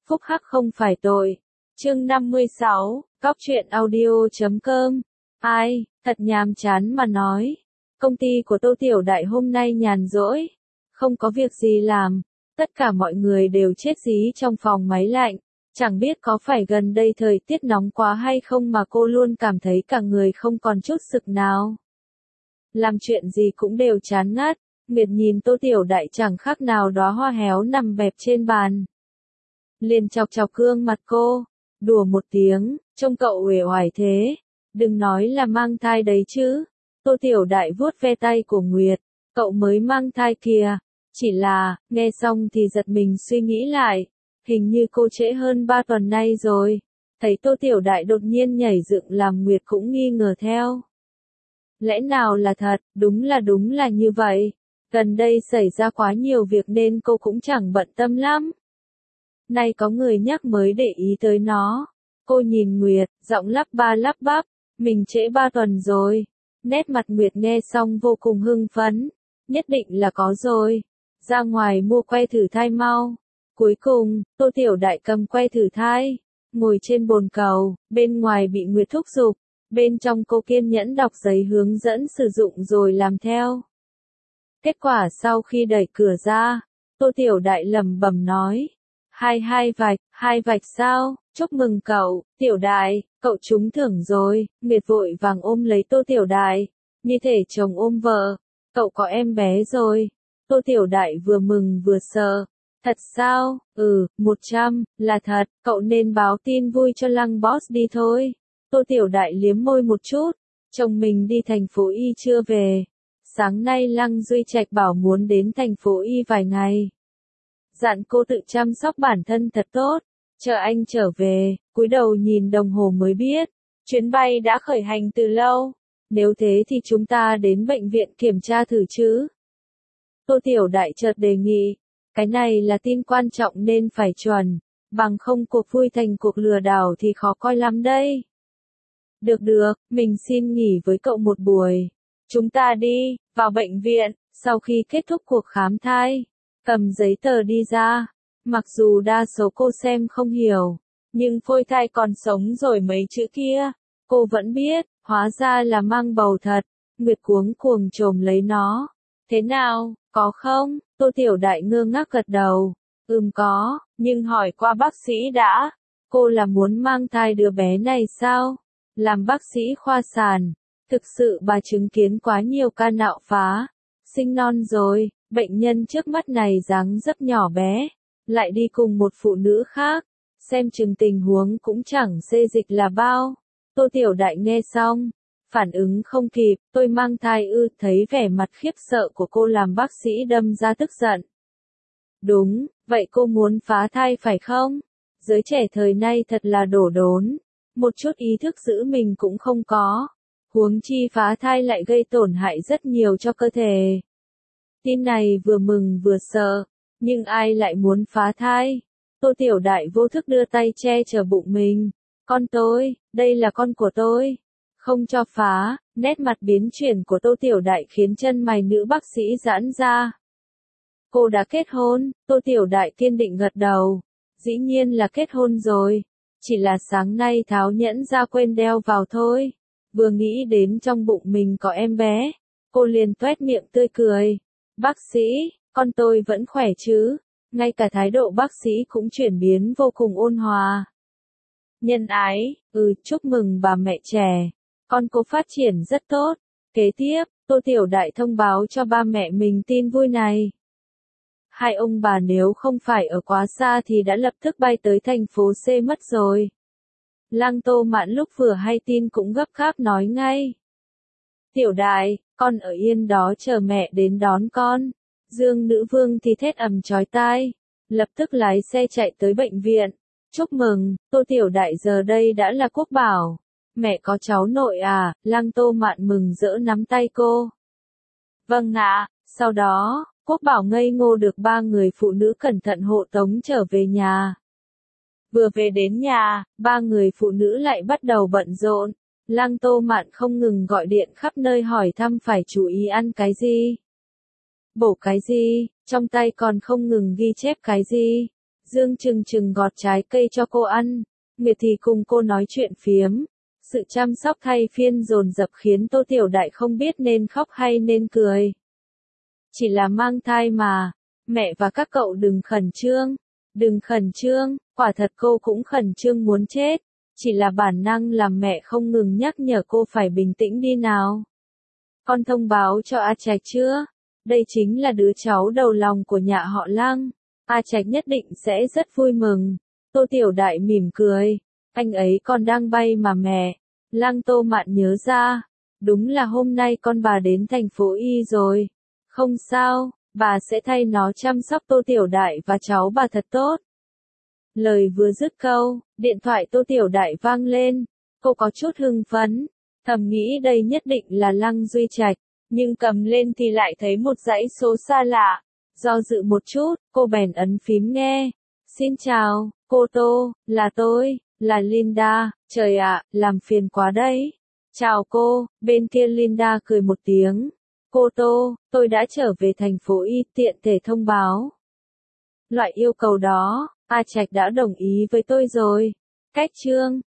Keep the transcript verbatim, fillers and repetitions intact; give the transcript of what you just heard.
phúc hắc không phải tội. Chương năm mươi sáu, Cóc truyện audio chấm com. Ai, thật nhàm chán mà nói. Công ty của Tô Tiểu Đại hôm nay nhàn rỗi, không có việc gì làm, tất cả mọi người đều chết dí trong phòng máy lạnh. Chẳng biết có phải gần đây thời tiết nóng quá hay không mà cô luôn cảm thấy cả người không còn chút sực nào. Làm chuyện gì cũng đều chán ngắt, Nguyệt nhìn Tô Tiểu Đại chẳng khác nào đóa hoa héo nằm bẹp trên bàn. Liền chọc chọc gương mặt cô, đùa một tiếng, trông cậu uể oải thế, đừng nói là mang thai đấy chứ. Tô Tiểu Đại vuốt ve tay của Nguyệt, cậu mới mang thai kìa, chỉ là, nghe xong thì giật mình suy nghĩ lại, hình như cô trễ hơn ba tuần nay rồi. Thấy Tô Tiểu Đại đột nhiên nhảy dựng làm Nguyệt cũng nghi ngờ theo. Lẽ nào là thật, đúng là đúng là như vậy. Gần đây xảy ra quá nhiều việc nên cô cũng chẳng bận tâm lắm. Nay có người nhắc mới để ý tới nó. Cô nhìn Nguyệt, giọng lắp ba lắp bắp, mình trễ ba tuần rồi. Nét mặt Nguyệt nghe xong vô cùng hưng phấn. Nhất định là có rồi. Ra ngoài mua que thử thai mau. Cuối cùng, Tô Tiểu Đại cầm que thử thai, ngồi trên bồn cầu, bên ngoài bị Nguyệt thúc giục, bên trong cô kiên nhẫn đọc giấy hướng dẫn sử dụng rồi làm theo. Kết quả sau khi đẩy cửa ra, Tô Tiểu Đại lẩm bẩm nói, hai hai vạch, hai vạch sao, chúc mừng cậu, Tiểu Đại, cậu trúng thưởng rồi. Nguyệt vội vàng ôm lấy Tô Tiểu Đại, như thể chồng ôm vợ, cậu có em bé rồi. Tô Tiểu Đại vừa mừng vừa sợ. Thật sao? Ừ, một trăm, là thật, cậu nên báo tin vui cho Lăng Boss đi thôi. Tô Tiểu Đại liếm môi một chút, chồng mình đi thành phố Y chưa về. Sáng nay Lăng Duy Trạch bảo muốn đến thành phố Y vài ngày. Dặn cô tự chăm sóc bản thân thật tốt, chờ anh trở về. Cúi đầu nhìn đồng hồ mới biết, chuyến bay đã khởi hành từ lâu. Nếu thế thì chúng ta đến bệnh viện kiểm tra thử chứ. Tô Tiểu Đại chợt đề nghị. Cái này là tin quan trọng nên phải chuẩn, bằng không cuộc vui thành cuộc lừa đảo thì khó coi lắm đây. Được được, mình xin nghỉ với cậu một buổi. Chúng ta đi, vào bệnh viện, sau khi kết thúc cuộc khám thai, cầm giấy tờ đi ra. Mặc dù đa số cô xem không hiểu, nhưng phôi thai còn sống rồi mấy chữ kia, cô vẫn biết, hóa ra là mang bầu thật. Nguyệt cuống cuồng chồm lấy nó. Thế nào, có không? Tô Tiểu Đại ngơ ngác gật đầu. Ừm có, nhưng hỏi qua bác sĩ đã. Cô là muốn mang thai đứa bé này sao? Làm bác sĩ khoa sản. Thực sự bà chứng kiến quá nhiều ca nạo phá. Sinh non rồi, bệnh nhân trước mắt này dáng dấp nhỏ bé. Lại đi cùng một phụ nữ khác. Xem chừng tình huống cũng chẳng xê dịch là bao. Tô Tiểu Đại nghe xong. Phản ứng không kịp, tôi mang thai ư, thấy vẻ mặt khiếp sợ của cô làm bác sĩ đâm ra tức giận. Đúng, vậy cô muốn phá thai phải không? Giới trẻ thời nay thật là đổ đốn, một chút ý thức giữ mình cũng không có. Huống chi phá thai lại gây tổn hại rất nhiều cho cơ thể. Tin này vừa mừng vừa sợ, nhưng ai lại muốn phá thai? Tô Tiểu Đại vô thức đưa tay che chở bụng mình. Con tôi, đây là con của tôi. Không cho phá, nét mặt biến chuyển của Tô Tiểu Đại khiến chân mày nữ bác sĩ giãn ra. Cô đã kết hôn, Tô Tiểu Đại kiên định gật đầu. Dĩ nhiên là kết hôn rồi. Chỉ là sáng nay tháo nhẫn ra quên đeo vào thôi. Vừa nghĩ đến trong bụng mình có em bé, cô liền toét miệng tươi cười. Bác sĩ, con tôi vẫn khỏe chứ? Ngay cả thái độ bác sĩ cũng chuyển biến vô cùng ôn hòa. Nhân ái, ừ, chúc mừng bà mẹ trẻ. Con cô phát triển rất tốt. Kế tiếp, Tô Tiểu Đại thông báo cho ba mẹ mình tin vui này. Hai ông bà nếu không phải ở quá xa thì đã lập tức bay tới thành phố C mất rồi. Lăng Tô Mạn lúc vừa hay tin cũng gấp gáp nói ngay. Tiểu Đại, con ở yên đó chờ mẹ đến đón con. Dương Nữ Vương thì thét ầm chói tai. Lập tức lái xe chạy tới bệnh viện. Chúc mừng, Tô Tiểu Đại giờ đây đã là quốc bảo. Mẹ có cháu nội à? Lăng Tô Mạn mừng rỡ nắm tay cô. Vâng ạ, sau đó, quốc bảo ngây ngô được ba người phụ nữ cẩn thận hộ tống trở về nhà. Vừa về đến nhà, ba người phụ nữ lại bắt đầu bận rộn. Lăng Tô Mạn không ngừng gọi điện khắp nơi hỏi thăm phải chú ý ăn cái gì, bổ cái gì, trong tay còn không ngừng ghi chép cái gì. Dương Trừng Trừng gọt trái cây cho cô ăn, Nguyệt thì cùng cô nói chuyện phiếm. Sự chăm sóc thay phiên dồn dập khiến Tô Tiểu Đại không biết nên khóc hay nên cười. Chỉ là mang thai mà, mẹ và các cậu đừng khẩn trương, đừng khẩn trương, quả thật cô cũng khẩn trương muốn chết, chỉ là bản năng làm mẹ không ngừng nhắc nhở cô phải bình tĩnh đi nào. Con thông báo cho A Trạch chưa? Đây chính là đứa cháu đầu lòng của nhà họ Lăng, A Trạch nhất định sẽ rất vui mừng. Tô Tiểu Đại mỉm cười, anh ấy còn đang bay mà mẹ. Lăng Tô Mạn nhớ ra, đúng là hôm nay con bà đến thành phố Y rồi. Không sao, bà sẽ thay nó chăm sóc Tô Tiểu Đại và cháu bà thật tốt. Lời vừa dứt câu, điện thoại Tô Tiểu Đại vang lên, cô có chút hưng phấn, thầm nghĩ đây nhất định là Lăng Duy Trạch, nhưng cầm lên thì lại thấy một dãy số xa lạ. Do dự một chút, cô bèn ấn phím nghe. Xin chào, cô Tô, là tôi, là Linda, trời ạ, làm phiền quá đấy. Chào cô, bên kia Linda cười một tiếng. Cô Tô, tôi đã trở về thành phố Y, tiện thể thông báo. Loại yêu cầu đó, A Trạch đã đồng ý với tôi rồi. Cách chương